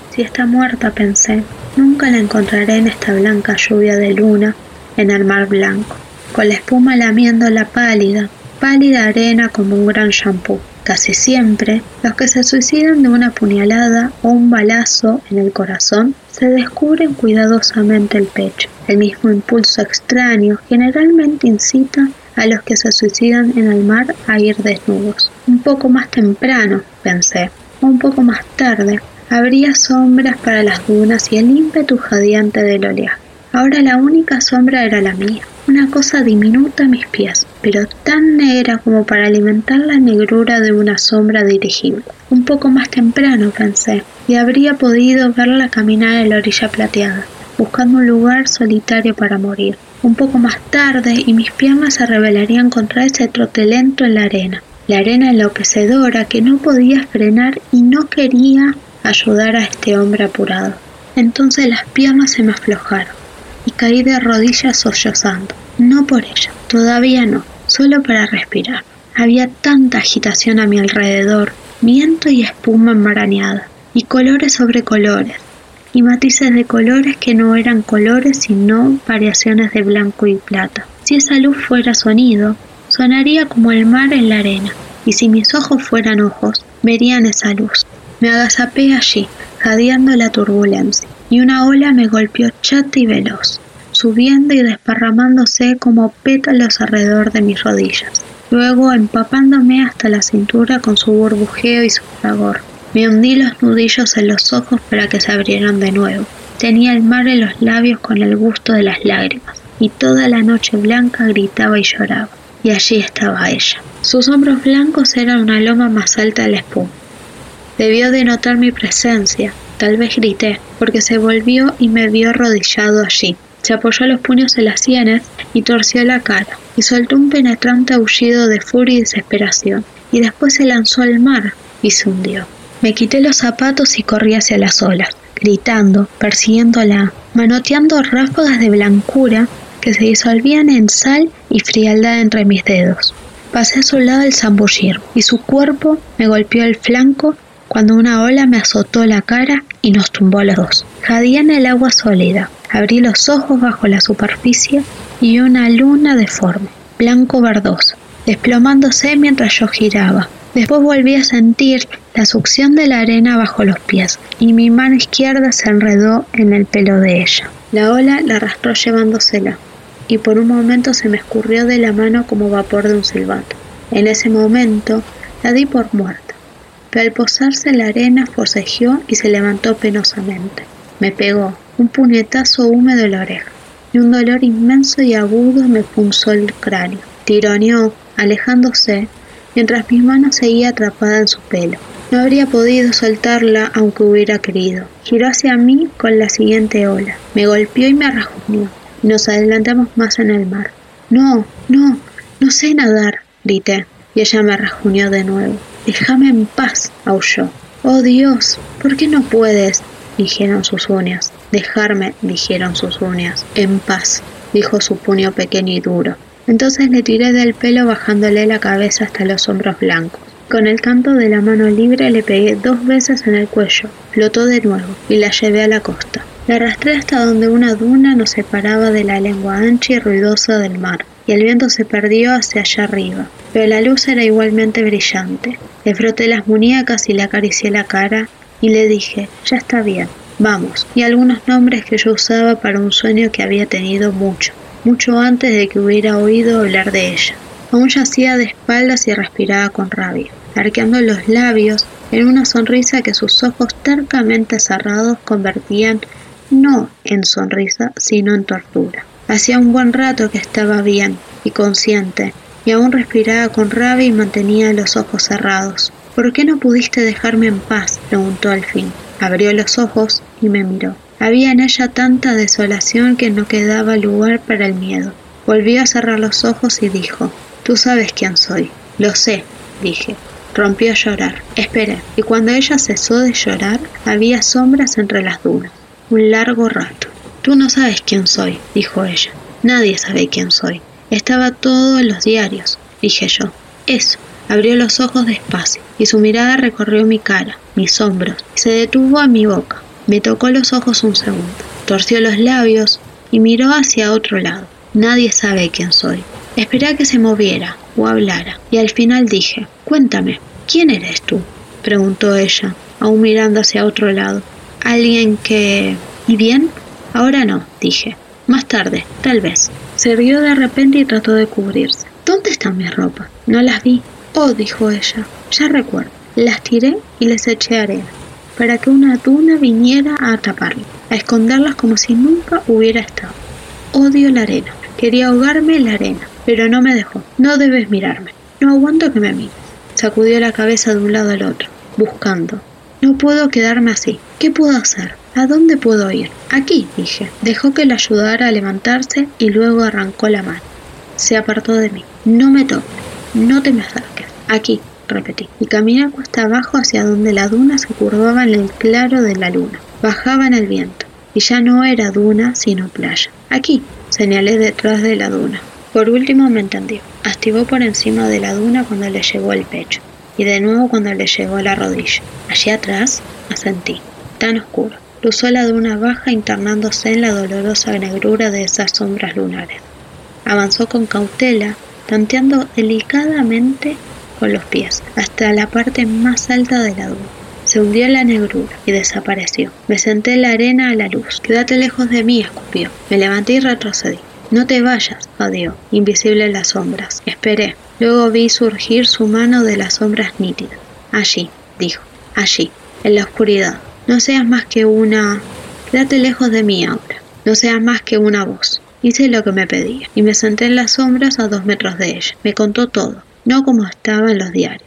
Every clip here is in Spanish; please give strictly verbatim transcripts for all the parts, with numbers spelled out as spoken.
Si está muerta, pensé, nunca la encontraré en esta blanca lluvia de luna, en el mar blanco, con la espuma lamiéndola pálida, pálida arena como un gran shampoo. Casi siempre, los que se suicidan de una puñalada o un balazo en el corazón se descubren cuidadosamente el pecho. El mismo impulso extraño generalmente incita a los que se suicidan en el mar a ir desnudos. Un poco más temprano, pensé, o un poco más tarde, habría sombras para las dunas y el ímpetu jadeante del oleaje. Ahora la única sombra era la mía, una cosa diminuta a mis pies, pero tan negra como para alimentar la negrura de una sombra dirigible. Un poco más temprano, pensé, y habría podido verla caminar en la orilla plateada, buscando un lugar solitario para morir. Un poco más tarde, y mis piernas se rebelarían contra ese trote lento en la arena. La arena enloquecedora que no podía frenar y no quería ayudar a este hombre apurado. Entonces las piernas se me aflojaron y caí de rodillas sollozando. No por ella, todavía no, solo para respirar. Había tanta agitación a mi alrededor, viento y espuma enmarañada, y colores sobre colores, y matices de colores que no eran colores sino variaciones de blanco y plata. Si esa luz fuera sonido, sonaría como el mar en la arena, y si mis ojos fueran ojos, verían esa luz. Me agazapé allí, jadeando la turbulencia, y una ola me golpeó chata y veloz, subiendo y desparramándose como pétalos alrededor de mis rodillas, luego empapándome hasta la cintura con su burbujeo y su fragor. Me hundí los nudillos en los ojos para que se abrieran de nuevo. Tenía el mar en los labios con el gusto de las lágrimas, y toda la noche blanca gritaba y lloraba, y allí estaba ella. Sus hombros blancos eran una loma más alta de la espuma. Debió de notar mi presencia, tal vez grité, porque se volvió y me vio arrodillado allí. Se apoyó los puños en las sienes y torció la cara, y soltó un penetrante aullido de furia y desesperación, y después se lanzó al mar y se hundió. Me quité los zapatos y corrí hacia las olas, gritando, persiguiéndola, manoteando ráfagas de blancura que se disolvían en sal y frialdad entre mis dedos. Pasé a su lado al zambullir, y su cuerpo me golpeó el flanco cuando una ola me azotó la cara y nos tumbó a los dos. Jadeé en el agua sólida, abrí los ojos bajo la superficie y una luna deforme, blanco verdoso, desplomándose mientras yo giraba. Después volví a sentir la succión de la arena bajo los pies y mi mano izquierda se enredó en el pelo de ella. La ola la arrastró llevándosela y por un momento se me escurrió de la mano como vapor de un silbato. En ese momento la di por muerta, pero al posarse en la arena forcejeó y se levantó penosamente. Me pegó un puñetazo húmedo en la oreja y un dolor inmenso y agudo me punzó el cráneo. Tironeó, alejándose, mientras mi mano seguía atrapada en su pelo. No habría podido soltarla aunque hubiera querido. Giró hacia mí con la siguiente ola. Me golpeó y me arrajuñó, y nos adelantamos más en el mar. No, no, no sé nadar, grité, y ella me arrajuñó de nuevo. Déjame en paz, aulló. Oh Dios, ¿por qué no puedes? Dijeron sus uñas. Dejarme, dijeron sus uñas. En paz, dijo su puño pequeño y duro. Entonces le tiré del pelo bajándole la cabeza hasta los hombros blancos. Con el canto de la mano libre le pegué dos veces en el cuello. Flotó de nuevo y la llevé a la costa. La arrastré hasta donde una duna nos separaba de la lengua ancha y ruidosa del mar, y el viento se perdió hacia allá arriba. Pero la luz era igualmente brillante. Le froté las muñecas y le acaricié la cara y le dije, ya está bien, vamos, y algunos nombres que yo usaba para un sueño que había tenido mucho. mucho antes de que hubiera oído hablar de ella. Aún yacía de espaldas y respiraba con rabia, arqueando los labios en una sonrisa que sus ojos tercamente cerrados convertían no en sonrisa, sino en tortura. Hacía un buen rato que estaba bien y consciente, y aún respiraba con rabia y mantenía los ojos cerrados. ¿Por qué no pudiste dejarme en paz?, preguntó al fin. Abrió los ojos y me miró. Había en ella tanta desolación que no quedaba lugar para el miedo. Volvió a cerrar los ojos y dijo, «Tú sabes quién soy». «Lo sé», dije. Rompió a llorar. Esperé, y cuando ella cesó de llorar, había sombras entre las dunas. Un largo rato. «Tú no sabes quién soy», dijo ella. «Nadie sabe quién soy. Estaba todo en los diarios», dije yo. «Eso». Abrió los ojos despacio, y su mirada recorrió mi cara, mis hombros, y se detuvo a mi boca. Me tocó los ojos un segundo, torció los labios y miró hacia otro lado. Nadie sabe quién soy. Esperé a que se moviera o hablara y al final dije, cuéntame, ¿quién eres tú?, preguntó ella, aún mirando hacia otro lado. Alguien que... ¿Y bien? Ahora no, dije. Más tarde, tal vez. Se rió de repente y trató de cubrirse. ¿Dónde están mis ropas? No las vi. Oh, dijo ella, ya recuerdo. Las tiré y les eché arena, para que una duna viniera a taparlas, a esconderlas como si nunca hubiera estado. Odio la arena. Quería ahogarme en la arena, pero no me dejó. No debes mirarme. No aguanto que me mires. Sacudió la cabeza de un lado al otro, buscando. No puedo quedarme así. ¿Qué puedo hacer? ¿A dónde puedo ir? Aquí, dije. Dejó que la ayudara a levantarse y luego arrancó la mano. Se apartó de mí. No me toques. No te me acerques. Aquí, repetí. Y caminé cuesta abajo hacia donde la duna se curvaba en el claro de la luna. Bajaba en el viento. Y ya no era duna, sino playa. Aquí, señalé detrás de la duna. Por último me entendió. Activó por encima de la duna cuando le llegó al pecho. Y de nuevo cuando le llegó a la rodilla. Allí atrás, asentí. Tan oscuro. Cruzó la duna baja internándose en la dolorosa negrura de esas sombras lunares. Avanzó con cautela, tanteando delicadamente con los pies, hasta la parte más alta de la duna. Se hundió en la negrura y desapareció. Me senté en la arena a la luz. Quédate lejos de mí, escupió. Me levanté y retrocedí. No te vayas, adiós, invisible en las sombras. Esperé. Luego vi surgir su mano de las sombras nítidas. Allí, dijo, allí, en la oscuridad. No seas más que una... Quédate lejos de mí ahora. No seas más que una voz. Hice lo que me pedía y me senté en las sombras a dos metros de ella. Me contó todo, no como estaba en los diarios.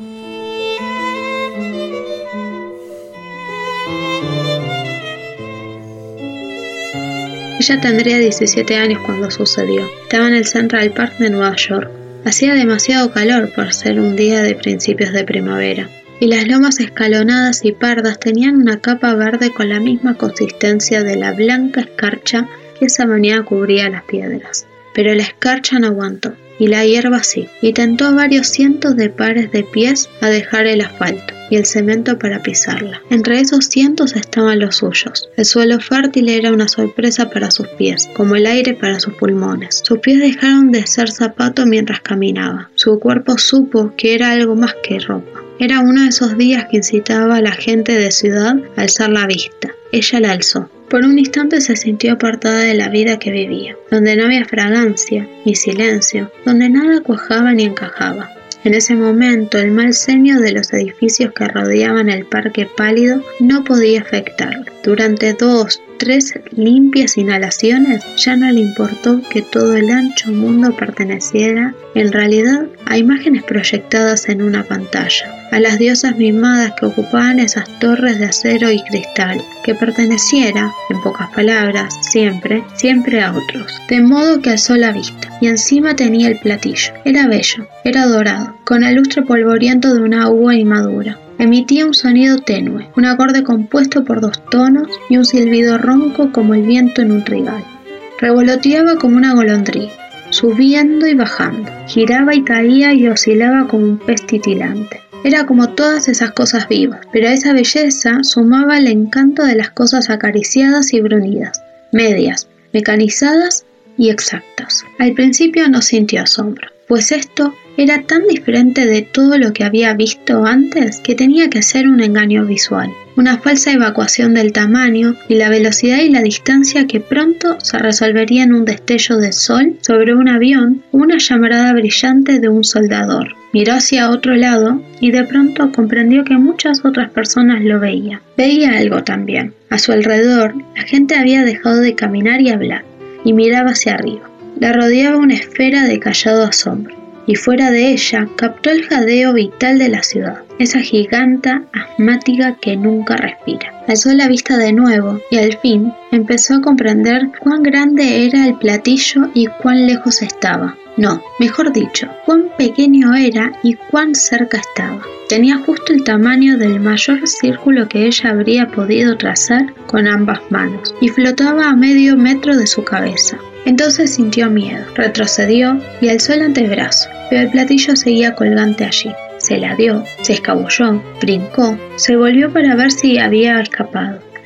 Ella tendría diecisiete años cuando sucedió. Estaba en el Central Park de Nueva York. Hacía demasiado calor por ser un día de principios de primavera, y las lomas escalonadas y pardas tenían una capa verde con la misma consistencia de la blanca escarcha que esa mañana cubría las piedras. Pero la escarcha no aguantó, y la hierba sí, y tentó a varios cientos de pares de pies a dejar el asfalto y el cemento para pisarla. Entre esos cientos estaban los suyos. El suelo fértil era una sorpresa para sus pies, como el aire para sus pulmones. Sus pies dejaron de ser zapato mientras caminaba. Su cuerpo supo que era algo más que ropa. Era uno de esos días que incitaba a la gente de ciudad a alzar la vista. Ella la alzó. Por un instante se sintió apartada de la vida que vivía, donde no había fragancia ni silencio, donde nada cuajaba ni encajaba. En ese momento, el mal senio de los edificios que rodeaban el parque pálido no podía afectarlo. Durante dos, tres limpias inhalaciones, ya no le importó que todo el ancho mundo perteneciera, en realidad, a imágenes proyectadas en una pantalla, a las diosas mimadas que ocupaban esas torres de acero y cristal, que perteneciera, en pocas palabras, siempre, siempre a otros. De modo que alzó la vista, y encima tenía el platillo. Era bello, era dorado, con el lustre polvoriento de una uva inmadura. Emitía un sonido tenue, un acorde compuesto por dos tonos y un silbido ronco como el viento en un trigal. Revoloteaba como una golondrina, subiendo y bajando, giraba y caía y oscilaba como un pez titilante. Era como todas esas cosas vivas, pero a esa belleza sumaba el encanto de las cosas acariciadas y brunidas, medias, mecanizadas y exactas. Al principio no sintió asombro, pues esto era tan diferente de todo lo que había visto antes que tenía que ser un engaño visual, una falsa evacuación del tamaño y la velocidad y la distancia que pronto se resolvería en un destello de sol sobre un avión o una llamarada brillante de un soldador. Miró hacia otro lado y de pronto comprendió que muchas otras personas lo veían. Veía algo también. A su alrededor, la gente había dejado de caminar y hablar, y miraba hacia arriba. La rodeaba una esfera de callado asombro. Y fuera de ella captó el jadeo vital de la ciudad, esa giganta asmática que nunca respira. Alzó la vista de nuevo y al fin empezó a comprender cuán grande era el platillo y cuán lejos estaba. No, mejor dicho, cuán pequeño era y cuán cerca estaba. Tenía justo el tamaño del mayor círculo que ella habría podido trazar con ambas manos y flotaba a medio metro de su cabeza. Entonces sintió miedo, retrocedió y alzó el antebrazo, pero el platillo seguía colgante allí. Se la dio, se escabulló, brincó, se volvió para ver si había escapado.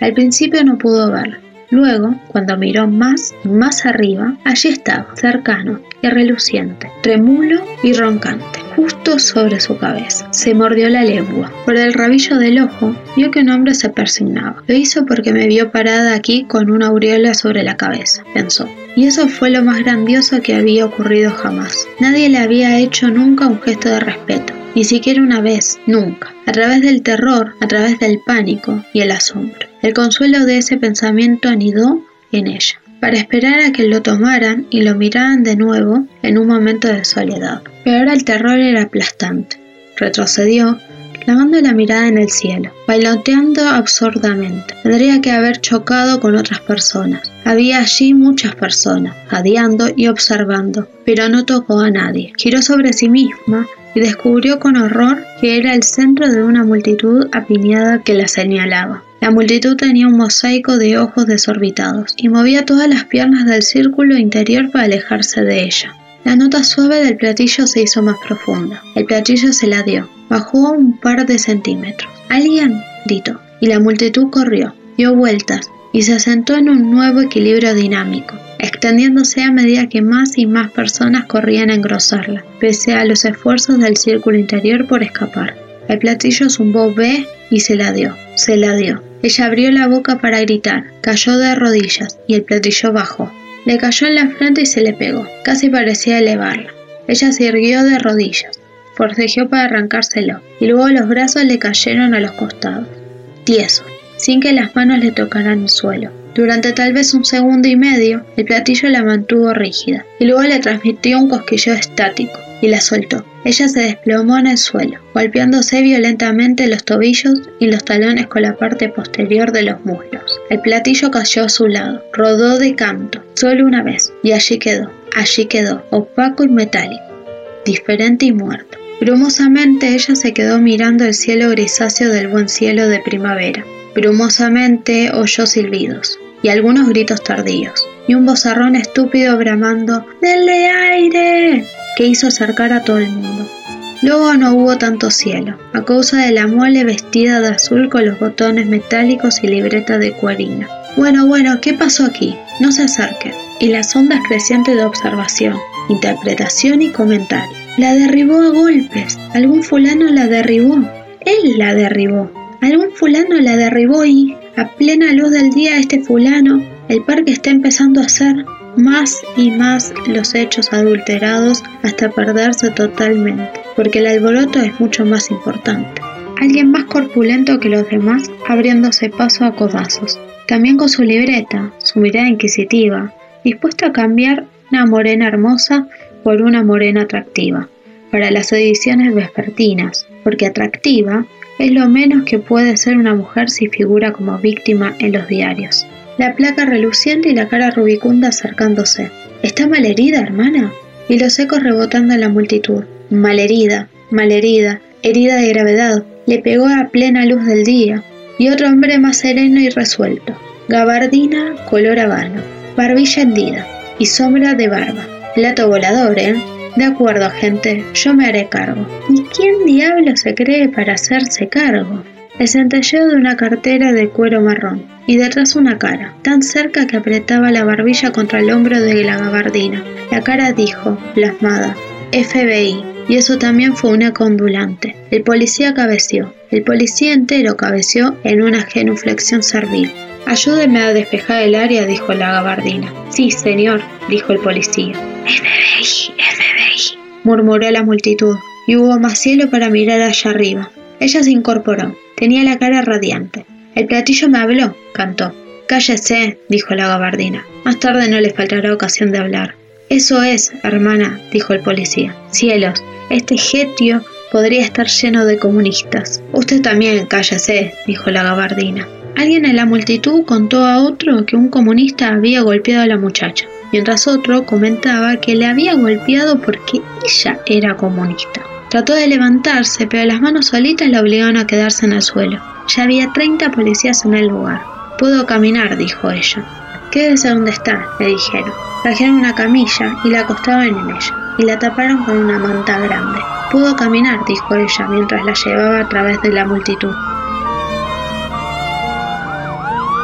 Al principio no pudo verla. Luego, cuando miró más y más arriba, allí estaba, cercano y reluciente, trémulo y roncante, justo sobre su cabeza. Se mordió la lengua. Por el rabillo del ojo, vio que un hombre se persignaba. Lo hizo porque me vio parada aquí con una aureola sobre la cabeza, pensó. Y eso fue lo más grandioso que había ocurrido jamás. Nadie le había hecho nunca un gesto de respeto. Ni siquiera una vez, nunca. A través del terror, a través del pánico y el asombro. El consuelo de ese pensamiento anidó en ella, para esperar a que lo tomaran y lo miraran de nuevo en un momento de soledad. Pero ahora el terror era aplastante. Retrocedió, clavando la mirada en el cielo, bailoteando absurdamente. Tendría que haber chocado con otras personas. Había allí muchas personas, jadeando y observando, pero no tocó a nadie. Giró sobre sí misma y descubrió con horror que era el centro de una multitud apiñada que la señalaba. La multitud tenía un mosaico de ojos desorbitados y movía todas las piernas del círculo interior para alejarse de ella. La nota suave del platillo se hizo más profunda. El platillo se la dio. Bajó un par de centímetros. «¿Alguien?», gritó, y la multitud corrió, dio vueltas y se asentó en un nuevo equilibrio dinámico, extendiéndose a medida que más y más personas corrían a engrosarla, pese a los esfuerzos del círculo interior por escapar. El platillo zumbó ve y se la dio, se la dio. Ella abrió la boca para gritar, cayó de rodillas y el platillo bajó. Le cayó en la frente y se le pegó, casi parecía elevarla. Ella se irguió de rodillas, forcejeó para arrancárselo, y luego los brazos le cayeron a los costados, tiesos, sin que las manos le tocaran el suelo. Durante tal vez un segundo y medio, el platillo la mantuvo rígida, y luego le transmitió un cosquilleo estático, y la soltó. Ella se desplomó en el suelo, golpeándose violentamente los tobillos y los talones con la parte posterior de los muslos. El platillo cayó a su lado, rodó de canto, solo una vez, y allí quedó, allí quedó, opaco y metálico, diferente y muerto. Brumosamente ella se quedó mirando el cielo grisáceo del buen cielo de primavera. Brumosamente oyó silbidos y algunos gritos tardíos, y un vozarrón estúpido bramando «¡Denle aire!», que hizo acercar a todo el mundo. Luego no hubo tanto cielo, a causa de la mole vestida de azul con los botones metálicos y libreta de cuerina. «Bueno, bueno, ¿qué pasó aquí? No se acerquen». Y las ondas crecientes de observación, interpretación y comentario. «La derribó a golpes. Algún fulano la derribó. Él la derribó. Algún fulano la derribó y, a plena luz del día, este fulano, el parque está empezando a hacer más y más los hechos adulterados hasta perderse totalmente, porque el alboroto es mucho más importante. Alguien más corpulento que los demás, abriéndose paso a codazos, también con su libreta, su mirada inquisitiva, dispuesto a cambiar una morena hermosa por una morena atractiva, para las ediciones vespertinas, porque atractiva es lo menos que puede ser una mujer si figura como víctima en los diarios. La placa reluciente y la cara rubicunda acercándose. «¿Está malherida, hermana?», y los ecos rebotando en la multitud. «Malherida, malherida, herida de gravedad», le pegó a plena luz del día. Y otro hombre más sereno y resuelto. Gabardina color habano, barbilla hendida y sombra de barba. Plato volador, ¿eh? De acuerdo, gente, yo me haré cargo. ¿Y quién diablo se cree para hacerse cargo? El centelleo de una cartera de cuero marrón, y detrás una cara, tan cerca que apretaba la barbilla contra el hombro de la gabardina. La cara dijo, plasmada, F B I, y eso también fue una condulante. El policía cabeció, el policía entero cabeció en una genuflexión servil. «Ayúdeme a despejar el área», dijo la gabardina. «Sí, señor», dijo el policía. «F B I, F B I», murmuró la multitud, y hubo más cielo para mirar allá arriba. Ella se incorporó. Tenía la cara radiante. «El platillo me habló», cantó. «Cállese», dijo la gabardina. «Más tarde no le faltará ocasión de hablar». «Eso es, hermana», dijo el policía. «Cielos, este getio podría estar lleno de comunistas». «Usted también, cállese», dijo la gabardina. Alguien en la multitud contó a otro que un comunista había golpeado a la muchacha, mientras otro comentaba que le había golpeado porque ella era comunista. Trató de levantarse, pero las manos solitas la obligaron a quedarse en el suelo. Ya había treinta policías en el lugar. «Puedo caminar», dijo ella. «Quédese donde está», le dijeron. Trajeron una camilla y la acostaron en ella, y la taparon con una manta grande. «Pudo caminar», dijo ella, mientras la llevaba a través de la multitud.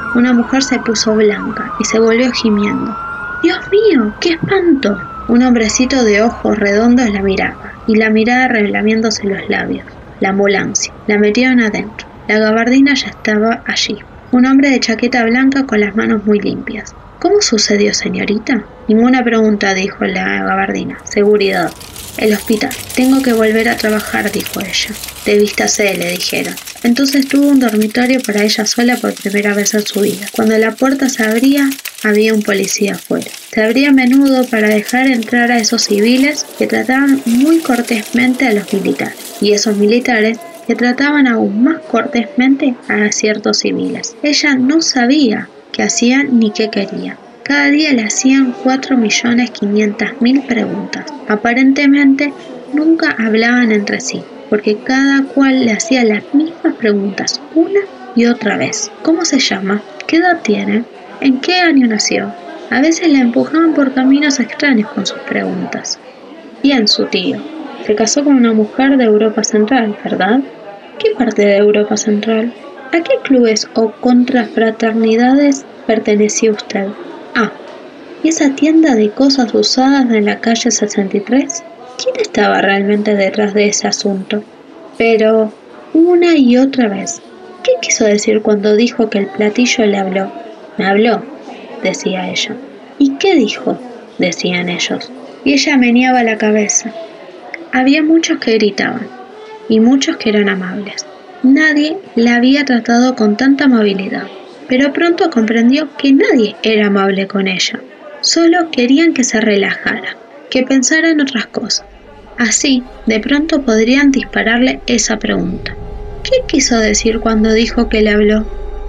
Una mujer se puso blanca y se volvió gimiendo. ¡Dios mío, qué espanto! Un hombrecito de ojos redondos la miraba, y la miraba relamiéndose los labios. La ambulancia. La metieron adentro. La gabardina ya estaba allí. Un hombre de chaqueta blanca con las manos muy limpias. ¿Cómo sucedió, señorita? Ninguna pregunta, dijo la gabardina. Seguridad. El hospital. Tengo que volver a trabajar, dijo ella. Desvístase, le dijeron. Entonces tuvo un dormitorio para ella sola por primera vez en su vida. Cuando la puerta se abría, había un policía afuera. Se abría a menudo para dejar entrar a esos civiles que trataban muy cortésmente a los militares, y esos militares que trataban aún más cortésmente a ciertos civiles. Ella no sabía qué hacían ni qué quería. Cada día le hacían cuatro millones quinientas mil preguntas. Aparentemente nunca hablaban entre sí, porque cada cual le hacía las mismas preguntas una y otra vez. ¿Cómo se llama? ¿Qué edad tiene? ¿En qué año nació? A veces la empujaban por caminos extraños con sus preguntas. Bien, su tío. Se casó con una mujer de Europa Central, ¿verdad? ¿Qué parte de Europa Central? ¿A qué clubes o contrafraternidades pertenecía usted? Ah, ¿y esa tienda de cosas usadas en la calle sesenta y tres? ¿Quién estaba realmente detrás de ese asunto? Pero, una y otra vez, ¿qué quiso decir cuando dijo que el platillo le habló? Me habló, decía ella. ¿Y qué dijo? Decían ellos. Y ella meneaba la cabeza. Había muchos que gritaban, y muchos que eran amables. Nadie la había tratado con tanta amabilidad, pero pronto comprendió que nadie era amable con ella. Solo querían que se relajara, que pensara en otras cosas. Así, de pronto podrían dispararle esa pregunta. ¿Qué quiso decir cuando dijo que le habló?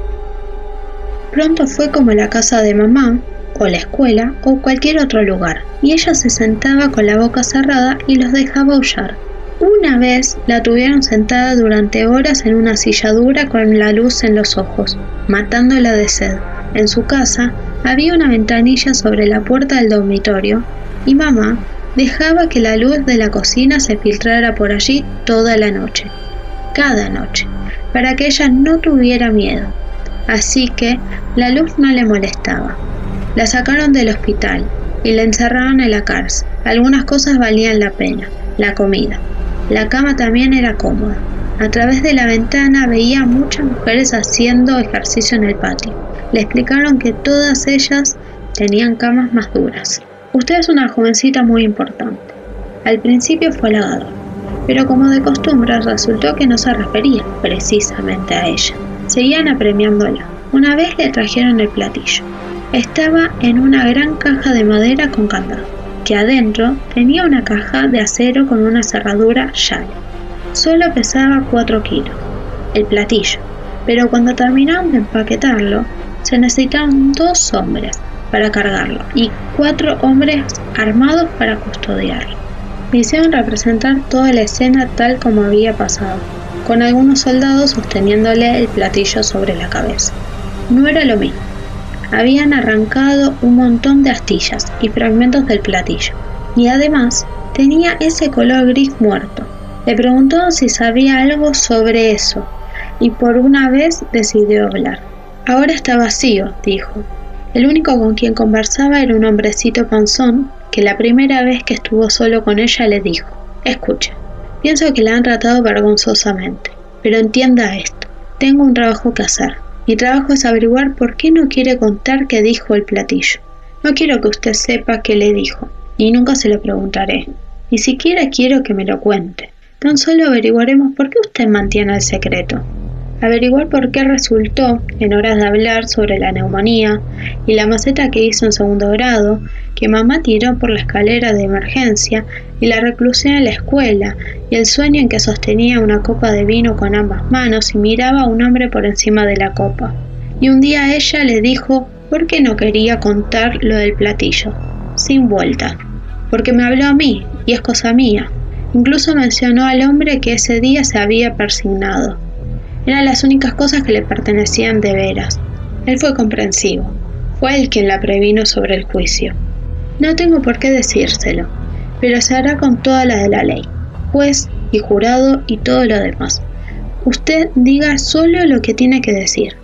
Pronto fue como la casa de mamá, o la escuela, o cualquier otro lugar, y ella se sentaba con la boca cerrada y los dejaba aullar. Una vez la tuvieron sentada durante horas en una silla dura con la luz en los ojos, matándola de sed. En su casa había una ventanilla sobre la puerta del dormitorio, y mamá dejaba que la luz de la cocina se filtrara por allí toda la noche, cada noche, para que ella no tuviera miedo. Así que la luz no le molestaba. La sacaron del hospital y la encerraron en la cárcel. Algunas cosas valían la pena, la comida. La cama también era cómoda. A través de la ventana veía a muchas mujeres haciendo ejercicio en el patio. Le explicaron que todas ellas tenían camas más duras. Usted es una jovencita muy importante. Al principio fue halagador, pero como de costumbre resultó que no se refería precisamente a ella. Seguían apremiándola. Una vez le trajeron el platillo. Estaba en una gran caja de madera con candado, que adentro tenía una caja de acero con una cerradura llave. Solo pesaba cuatro kilos, el platillo, pero cuando terminaron de empaquetarlo, se necesitaban dos hombres para cargarlo y cuatro hombres armados para custodiarlo. Me hicieron representar toda la escena tal como había pasado, con algunos soldados sosteniéndole el platillo sobre la cabeza. No era lo mismo. Habían arrancado un montón de astillas y fragmentos del platillo, y además tenía ese color gris muerto. Le preguntó si sabía algo sobre eso, y por una vez decidió hablar. Ahora está vacío, dijo. El único con quien conversaba era un hombrecito panzón que la primera vez que estuvo solo con ella le dijo: escucha, pienso que la han tratado vergonzosamente, pero entienda esto, tengo un trabajo que hacer. Mi trabajo es averiguar por qué no quiere contar qué dijo el platillo. No quiero que usted sepa qué le dijo, y nunca se lo preguntaré. Ni siquiera quiero que me lo cuente. Tan solo averiguaremos por qué usted mantiene el secreto. Averiguar por qué resultó, en horas de hablar sobre la neumonía y la maceta que hizo en segundo grado, que mamá tiró por la escalera de emergencia y la reclusión en la escuela y el sueño en que sostenía una copa de vino con ambas manos y miraba a un hombre por encima de la copa. Y un día ella le dijo por qué no quería contar lo del platillo, sin vuelta, porque me habló a mí y es cosa mía. Incluso mencionó al hombre que ese día se había persignado. Eran las únicas cosas que le pertenecían de veras. Él fue comprensivo. Fue él quien la previno sobre el juicio. No tengo por qué decírselo, pero se hará con toda la de la ley, juez y jurado y todo lo demás. Usted diga solo lo que tiene que decir.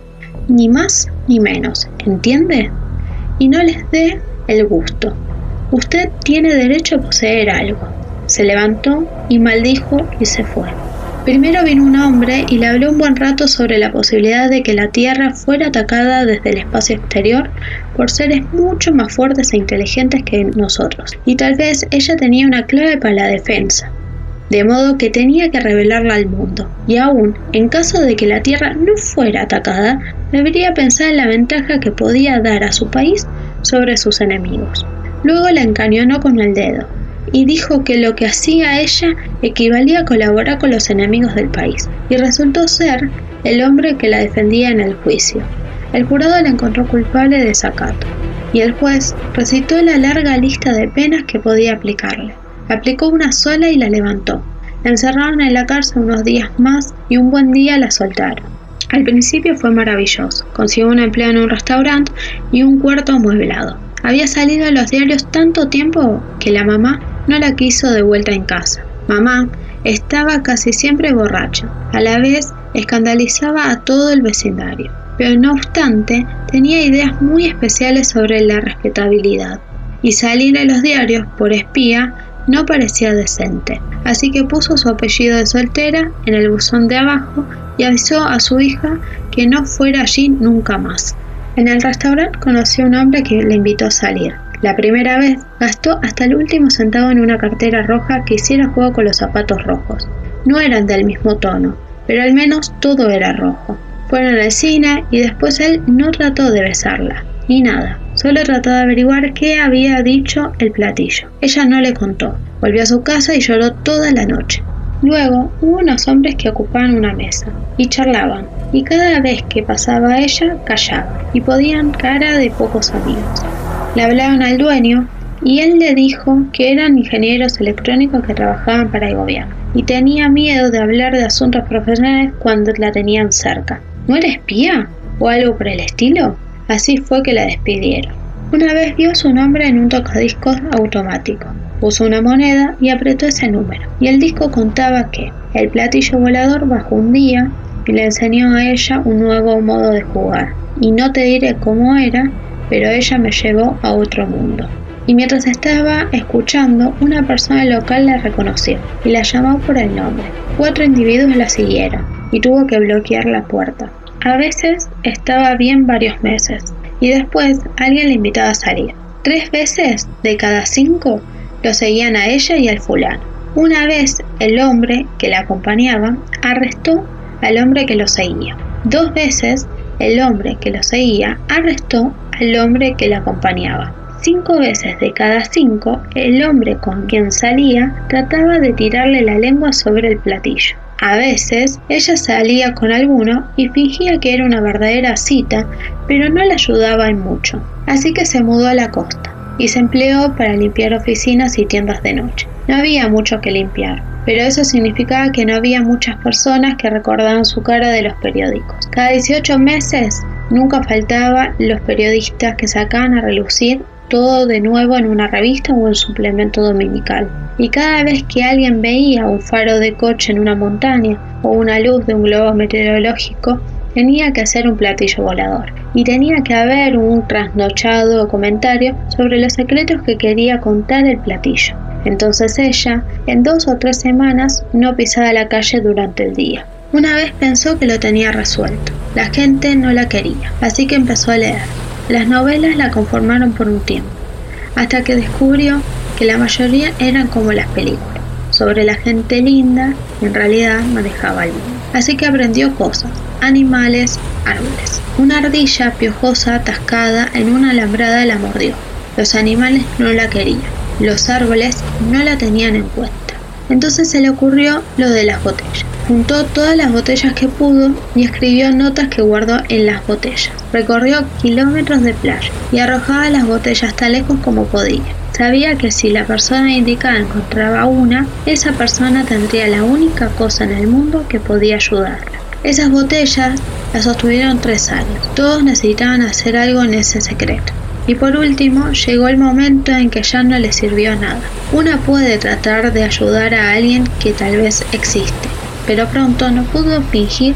ni más ni menos, ¿entiende? Y no les dé el gusto. Usted tiene derecho a poseer algo. Se levantó y maldijo y se fue. Primero vino un hombre y le habló un buen rato sobre la posibilidad de que la Tierra fuera atacada desde el espacio exterior por seres mucho más fuertes e inteligentes que nosotros, y tal vez ella tenía una clave para la defensa, de modo que tenía que revelarla al mundo, y aún, en caso de que la Tierra no fuera atacada, debería pensar en la ventaja que podía dar a su país sobre sus enemigos. Luego la encañonó con el dedo, y dijo que lo que hacía ella equivalía a colaborar con los enemigos del país, y resultó ser el hombre que la defendía en el juicio. El jurado la encontró culpable de desacato, y el juez recitó la larga lista de penas que podía aplicarle. Aplicó una sola y la levantó. La encerraron en la cárcel unos días más y un buen día la soltaron. Al principio fue maravilloso. Consiguió un empleo en un restaurante y un cuarto amueblado. Había salido en los diarios tanto tiempo que la mamá no la quiso de vuelta en casa. Mamá estaba casi siempre borracha. A la vez escandalizaba a todo el vecindario. Pero no obstante, tenía ideas muy especiales sobre la respetabilidad. Y salir en los diarios por espía no parecía decente. Así que puso su apellido de soltera en el buzón de abajo y avisó a su hija que no fuera allí nunca más. En el restaurante conoció a un hombre que le invitó a salir. La primera vez gastó hasta el último centavo en una cartera roja que hiciera juego con los zapatos rojos. No eran del mismo tono, pero al menos todo era rojo. Fueron al cine y después él no trató de besarla, ni nada. Solo trató de averiguar qué había dicho el platillo. Ella no le contó. Volvió a su casa y lloró toda la noche. Luego hubo unos hombres que ocupaban una mesa y charlaban, y cada vez que pasaba a ella callaba, y podían cara de pocos amigos. Le hablaban al dueño y él le dijo que eran ingenieros electrónicos que trabajaban para el gobierno, y tenía miedo de hablar de asuntos profesionales cuando la tenían cerca. ¿No era espía? ¿O algo por el estilo? Así fue que la despidieron. Una vez vio su nombre en un tocadiscos automático. Puso una moneda y apretó ese número. Y el disco contaba que el platillo volador bajó un día y le enseñó a ella un nuevo modo de jugar. Y no te diré cómo era, pero ella me llevó a otro mundo. Y mientras estaba escuchando, una persona local la reconoció y la llamó por el nombre. Cuatro individuos la siguieron y tuvo que bloquear la puerta. A veces estaba bien varios meses y después alguien la invitaba a salir. Tres veces de cada cinco lo seguían a ella y al fulano. Una vez el hombre que la acompañaba arrestó al hombre que lo seguía. Dos veces el hombre que lo seguía arrestó al hombre que la acompañaba. Cinco veces de cada cinco el hombre con quien salía trataba de tirarle la lengua sobre el platillo. A veces ella salía con alguno y fingía que era una verdadera cita, pero no le ayudaba en mucho. Así que se mudó a la costa y se empleó para limpiar oficinas y tiendas de noche. No había mucho que limpiar, pero eso significaba que no había muchas personas que recordaban su cara de los periódicos. Cada dieciocho meses nunca faltaban los periodistas que sacaban a relucir todo de nuevo en una revista o en suplemento dominical. Y cada vez que alguien veía un faro de coche en una montaña o una luz de un globo meteorológico, tenía que hacer un platillo volador. Y tenía que haber un trasnochado comentario sobre los secretos que quería contar el platillo. Entonces ella, en dos o tres semanas, no pisaba la calle durante el día. Una vez pensó que lo tenía resuelto. La gente no la quería, así que empezó a leer. Las novelas la conformaron por un tiempo, hasta que descubrió que la mayoría eran como las películas, sobre la gente linda y en realidad manejaba el mundo. Así que aprendió cosas, animales, árboles. Una ardilla piojosa atascada en una alambrada la mordió. Los animales no la querían, los árboles no la tenían en cuenta. Entonces se le ocurrió lo de las botellas. Juntó todas las botellas que pudo y escribió notas que guardó en las botellas. Recorrió kilómetros de playa y arrojaba las botellas tan lejos como podía. Sabía que si la persona indicada encontraba una, esa persona tendría la única cosa en el mundo que podía ayudarla. Esas botellas las sostuvieron tres años. Todos necesitaban hacer algo en ese secreto. Y por último, llegó el momento en que ya no le sirvió nada. Una puede tratar de ayudar a alguien que tal vez existe, pero pronto no pudo fingir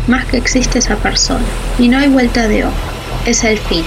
más que existe esa persona, y no hay vuelta de hoja. Es el fin.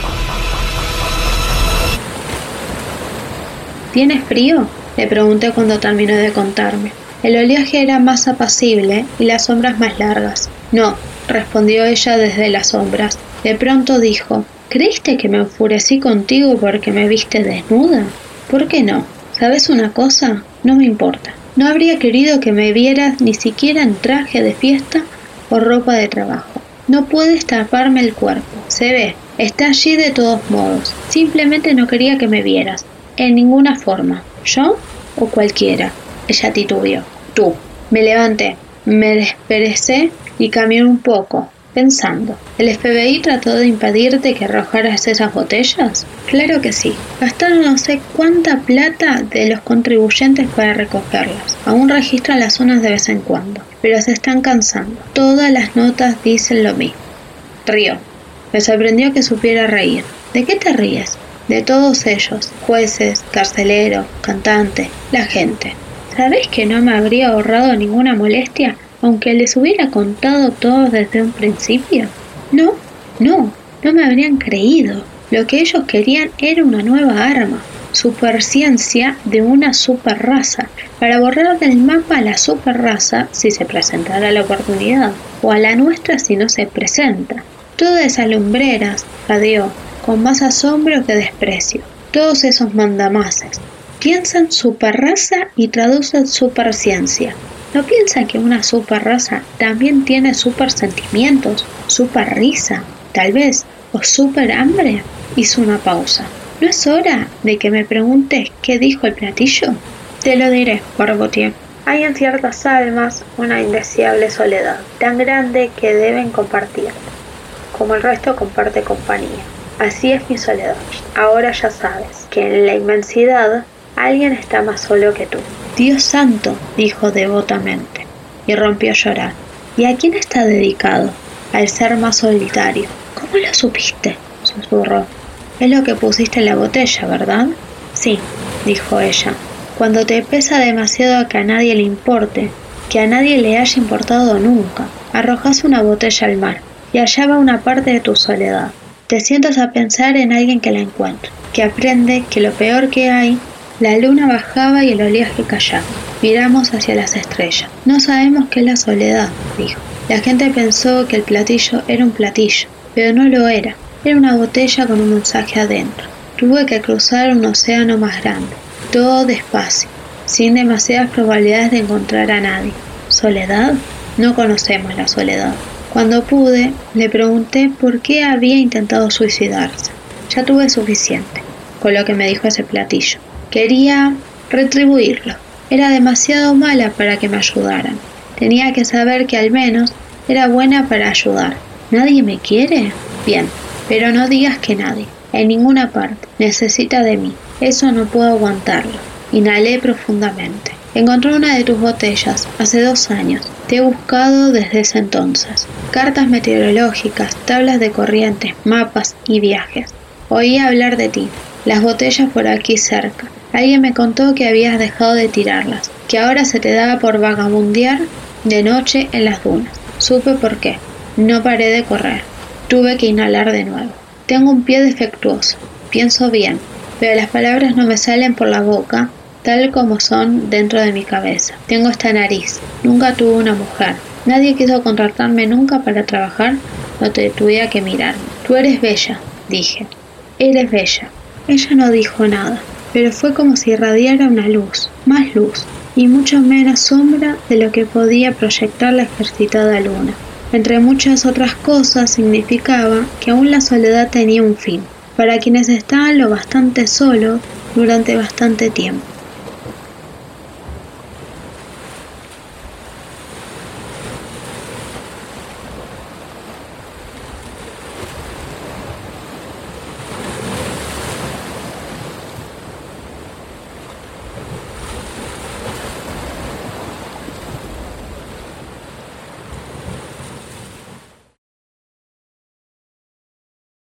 ¿Tienes frío?, le pregunté cuando terminó de contarme. El oleaje era más apacible y las sombras más largas. No, respondió ella desde las sombras. De pronto dijo: ¿creíste que me enfurecí contigo porque me viste desnuda? ¿Por qué no? ¿Sabes una cosa? No me importa. No habría querido que me vieras ni siquiera en traje de fiesta o ropa de trabajo. No puedes taparme el cuerpo. Se ve. Está allí de todos modos. Simplemente no quería que me vieras. En ninguna forma. ¿Yo? O cualquiera. Ella titubeó. Tú. Me levanté. Me desperecé y caminé un poco, pensando. ¿El F B I trató de impedirte que arrojaras esas botellas? Claro que sí. Gastaron no sé cuánta plata de los contribuyentes para recogerlas. Aún registran las zonas de vez en cuando, pero se están cansando. Todas las notas dicen lo mismo. Río. Me sorprendió que supiera reír. ¿De qué te ríes? De todos ellos, jueces, carceleros, cantantes, la gente. ¿Sabés que no me habría ahorrado ninguna molestia, aunque les hubiera contado todo desde un principio? No, no, no me habrían creído. Lo que ellos querían era una nueva arma, superciencia de una superraza, para borrar del mapa a la superraza si se presentara la oportunidad, o a la nuestra si no se presenta. Todas esas lumbreras, jadeó, con más asombro que desprecio. Todos esos mandamases piensan superraza y traducen superciencia. ¿No piensan que una superraza también tiene supersentimientos, superrisa, tal vez, o superhambre? Hizo una pausa. ¿No es hora de que me preguntes qué dijo el platillo? Te lo diré, Barbotier. Hay en ciertas almas una indeseable soledad, tan grande que deben compartir, como el resto comparte compañía. Así es mi soledad. Ahora ya sabes que en la inmensidad alguien está más solo que tú. Dios santo, dijo devotamente, y rompió a llorar. ¿Y a quién está dedicado? Al ser más solitario. ¿Cómo lo supiste?, susurró. Es lo que pusiste en la botella, ¿verdad? Sí, dijo ella. Cuando te pesa demasiado que a nadie le importe, que a nadie le haya importado nunca, arrojas una botella al mar, y allá va una parte de tu soledad. Te sientas a pensar en alguien que la encuentre, que aprende que lo peor que hay, la luna bajaba y el oleaje callaba. Miramos hacia las estrellas. No sabemos qué es la soledad, dijo. La gente pensó que el platillo era un platillo, pero no lo era. Era una botella con un mensaje adentro. Tuve que cruzar un océano más grande, todo despacio, sin demasiadas probabilidades de encontrar a nadie. ¿Soledad? No conocemos la soledad. Cuando pude, le pregunté por qué había intentado suicidarse. Ya tuve suficiente con lo que me dijo ese platillo. Quería retribuirlo. Era demasiado mala para que me ayudaran. Tenía que saber que al menos era buena para ayudar. ¿Nadie me quiere? Bien, pero no digas que nadie. En ninguna parte. Necesita de mí. Eso no puedo aguantarlo. Inhalé profundamente. Encontré una de tus botellas hace dos años. Te he buscado desde ese entonces. Cartas meteorológicas, tablas de corrientes, mapas y viajes. Oí hablar de ti. Las botellas por aquí cerca. Alguien me contó que habías dejado de tirarlas, que ahora se te daba por vagabundear de noche en las dunas. Supe por qué. No paré de correr. Tuve que inhalar de nuevo. Tengo un pie defectuoso. Pienso bien, pero las palabras no me salen por la boca tal como son dentro de mi cabeza. Tengo esta nariz. Nunca tuve una mujer. Nadie quiso contratarme nunca para trabajar donde tuviera que mirarme. Tú eres bella, dije. Eres bella. Ella no dijo nada, pero fue como si irradiara una luz, más luz, y mucho menos sombra de lo que podía proyectar la ejercitada luna. Entre muchas otras cosas significaba que aún la soledad tenía un fin, para quienes estaban lo bastante solos durante bastante tiempo.